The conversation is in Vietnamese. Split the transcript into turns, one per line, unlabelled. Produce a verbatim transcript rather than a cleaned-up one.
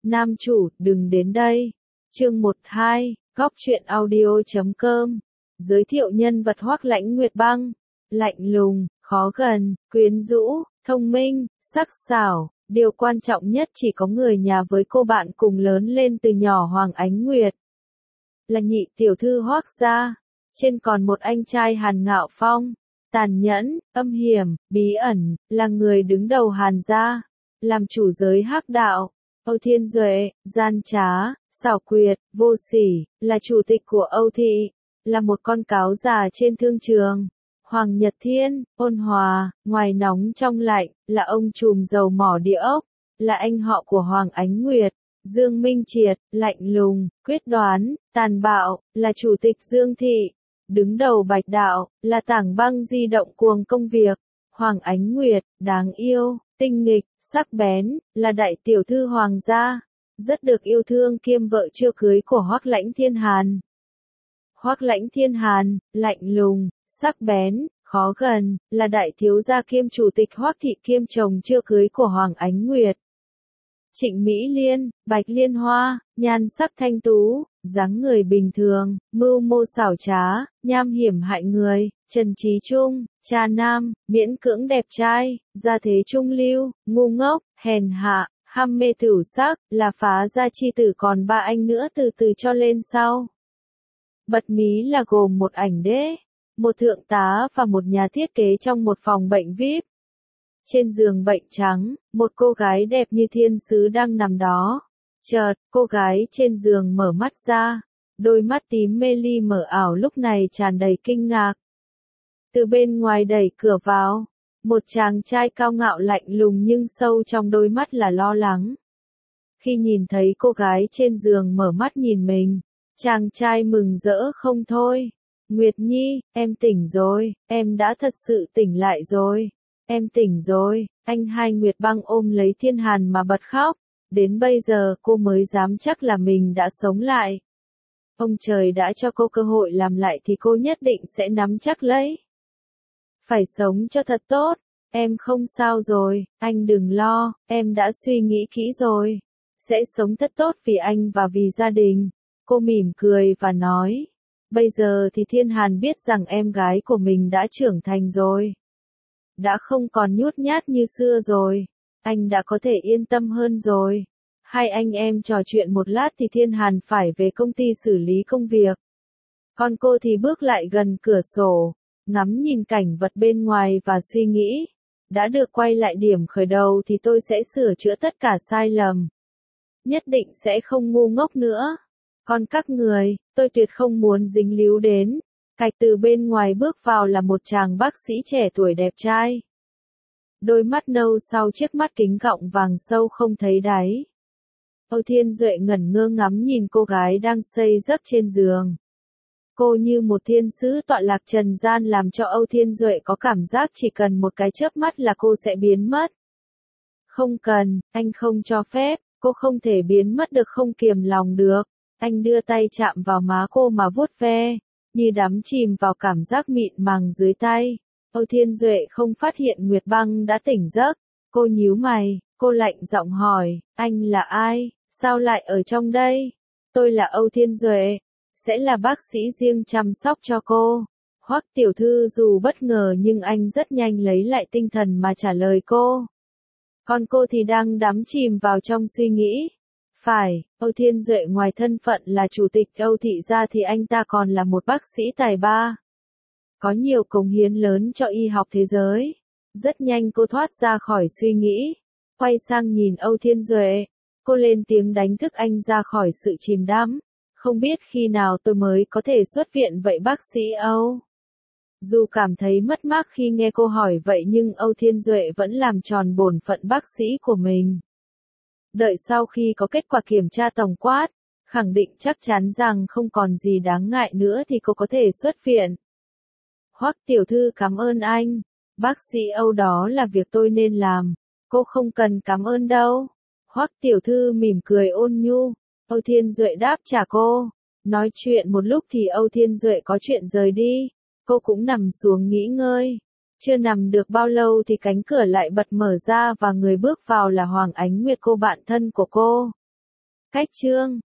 Nam chủ, đừng đến đây. Chương một hai, góc truyện audio chấm com. Giới thiệu nhân vật Hoắc Lãnh Nguyệt Băng. Lạnh lùng, khó gần, quyến rũ, thông minh, sắc sảo. Điều quan trọng nhất chỉ có người nhà với cô bạn cùng lớn lên từ nhỏ Hoàng Ánh Nguyệt. Là nhị tiểu thư Hoắc gia. Trên còn một anh trai Hàn Ngạo Phong. Tàn nhẫn, âm hiểm, bí ẩn, là người đứng đầu Hàn gia. Làm chủ giới hắc đạo. Âu Thiên Duệ, gian trá, xảo quyệt, vô sỉ, là chủ tịch của Âu Thị, là một con cáo già trên thương trường. Hoàng Nhật Thiên, ôn hòa, ngoài nóng trong lạnh, là ông trùm dầu mỏ địa ốc, là anh họ của Hoàng Ánh Nguyệt. Dương Minh Triệt, lạnh lùng, quyết đoán, tàn bạo, là chủ tịch Dương Thị. Đứng đầu Bạch Đạo, là Tảng Băng di động cuồng công việc. Hoàng Ánh Nguyệt, đáng yêu, tinh nghịch, sắc bén, là đại tiểu thư Hoàng gia, rất được yêu thương kiêm vợ chưa cưới của Hoắc Lãnh Thiên Hàn. Hoắc Lãnh Thiên Hàn, lạnh lùng, sắc bén, khó gần, là đại thiếu gia kiêm chủ tịch Hoắc Thị kiêm chồng chưa cưới của Hoàng Ánh Nguyệt. Trịnh Mỹ Liên, Bạch Liên Hoa, nhan sắc thanh tú, dáng người bình thường, mưu mô xảo trá, nham hiểm hại người. Trần Trí Trung, cha nam, miễn cưỡng đẹp trai, gia thế trung lưu, ngu ngốc, hèn hạ, ham mê tửu sắc, là phá gia chi tử, còn ba anh nữa từ từ cho lên sau. Bật mí là gồm một ảnh đế, một thượng tá và một nhà thiết kế trong một phòng bệnh vi ai pi. Trên giường bệnh trắng, một cô gái đẹp như thiên sứ đang nằm đó. Chợt, cô gái trên giường mở mắt ra, đôi mắt tím mê ly mở ảo lúc này tràn đầy kinh ngạc. Từ bên ngoài đẩy cửa vào, một chàng trai cao ngạo lạnh lùng nhưng sâu trong đôi mắt là lo lắng. Khi nhìn thấy cô gái trên giường mở mắt nhìn mình, chàng trai mừng rỡ không thôi. Nguyệt Nhi, em tỉnh rồi, em đã thật sự tỉnh lại rồi. Em tỉnh rồi, anh hai Nguyệt Băng ôm lấy Thiên Hàn mà bật khóc. Đến bây giờ cô mới dám chắc là mình đã sống lại. Ông trời đã cho cô cơ hội làm lại thì cô nhất định sẽ nắm chắc lấy. Phải sống cho thật tốt, em không sao rồi, anh đừng lo, em đã suy nghĩ kỹ rồi. Sẽ sống thật tốt vì anh và vì gia đình. Cô mỉm cười và nói. Bây giờ thì Thiên Hàn biết rằng em gái của mình đã trưởng thành rồi. Đã không còn nhút nhát như xưa rồi. Anh đã có thể yên tâm hơn rồi. Hai anh em trò chuyện một lát thì Thiên Hàn phải về công ty xử lý công việc. Còn cô thì bước lại gần cửa sổ, ngắm nhìn cảnh vật bên ngoài và suy nghĩ. Đã được quay lại điểm khởi đầu thì tôi sẽ sửa chữa tất cả sai lầm. Nhất định sẽ không ngu ngốc nữa. Còn các người, tôi tuyệt không muốn dính líu đến. Cạch từ bên ngoài bước vào là một chàng bác sĩ trẻ tuổi đẹp trai. Đôi mắt nâu sau chiếc mắt kính gọng vàng sâu không thấy đáy. Âu Thiên Duệ ngẩn ngơ ngắm nhìn cô gái đang say giấc trên giường. Cô như một thiên sứ tọa lạc trần gian làm cho Âu Thiên Duệ có cảm giác chỉ cần một cái chớp mắt là cô sẽ biến mất. Không cần, anh không cho phép, cô không thể biến mất được, không kiềm lòng được. Anh đưa tay chạm vào má cô mà vuốt ve, như đắm chìm vào cảm giác mịn màng dưới tay. Âu Thiên Duệ không phát hiện Nguyệt Băng đã tỉnh giấc. Cô nhíu mày, cô lạnh giọng hỏi, anh là ai, sao lại ở trong đây? Tôi là Âu Thiên Duệ, sẽ là bác sĩ riêng chăm sóc cho cô. Hoắc tiểu thư dù bất ngờ nhưng anh rất nhanh lấy lại tinh thần mà trả lời cô. Còn cô thì đang đắm chìm vào trong suy nghĩ. Phải, Âu Thiên Duệ ngoài thân phận là chủ tịch Âu Thị gia thì anh ta còn là một bác sĩ tài ba. Có nhiều cống hiến lớn cho y học thế giới. Rất nhanh cô thoát ra khỏi suy nghĩ. Quay sang nhìn Âu Thiên Duệ. Cô lên tiếng đánh thức anh ra khỏi sự chìm đắm. Không biết khi nào tôi mới có thể xuất viện vậy bác sĩ Âu? Dù cảm thấy mất mát khi nghe cô hỏi vậy nhưng Âu Thiên Duệ vẫn làm tròn bổn phận bác sĩ của mình. Đợi sau khi có kết quả kiểm tra tổng quát, khẳng định chắc chắn rằng không còn gì đáng ngại nữa thì cô có thể xuất viện. Hoắc tiểu thư cảm ơn anh. Bác sĩ Âu, đó là việc tôi nên làm. Cô không cần cảm ơn đâu. Hoắc tiểu thư mỉm cười ôn nhu. Âu Thiên Duệ đáp trả cô. Nói chuyện một lúc thì Âu Thiên Duệ có chuyện rời đi. Cô cũng nằm xuống nghỉ ngơi. Chưa nằm được bao lâu thì cánh cửa lại bật mở ra và người bước vào là Hoàng Ánh Nguyệt, cô bạn thân của cô. Cách chương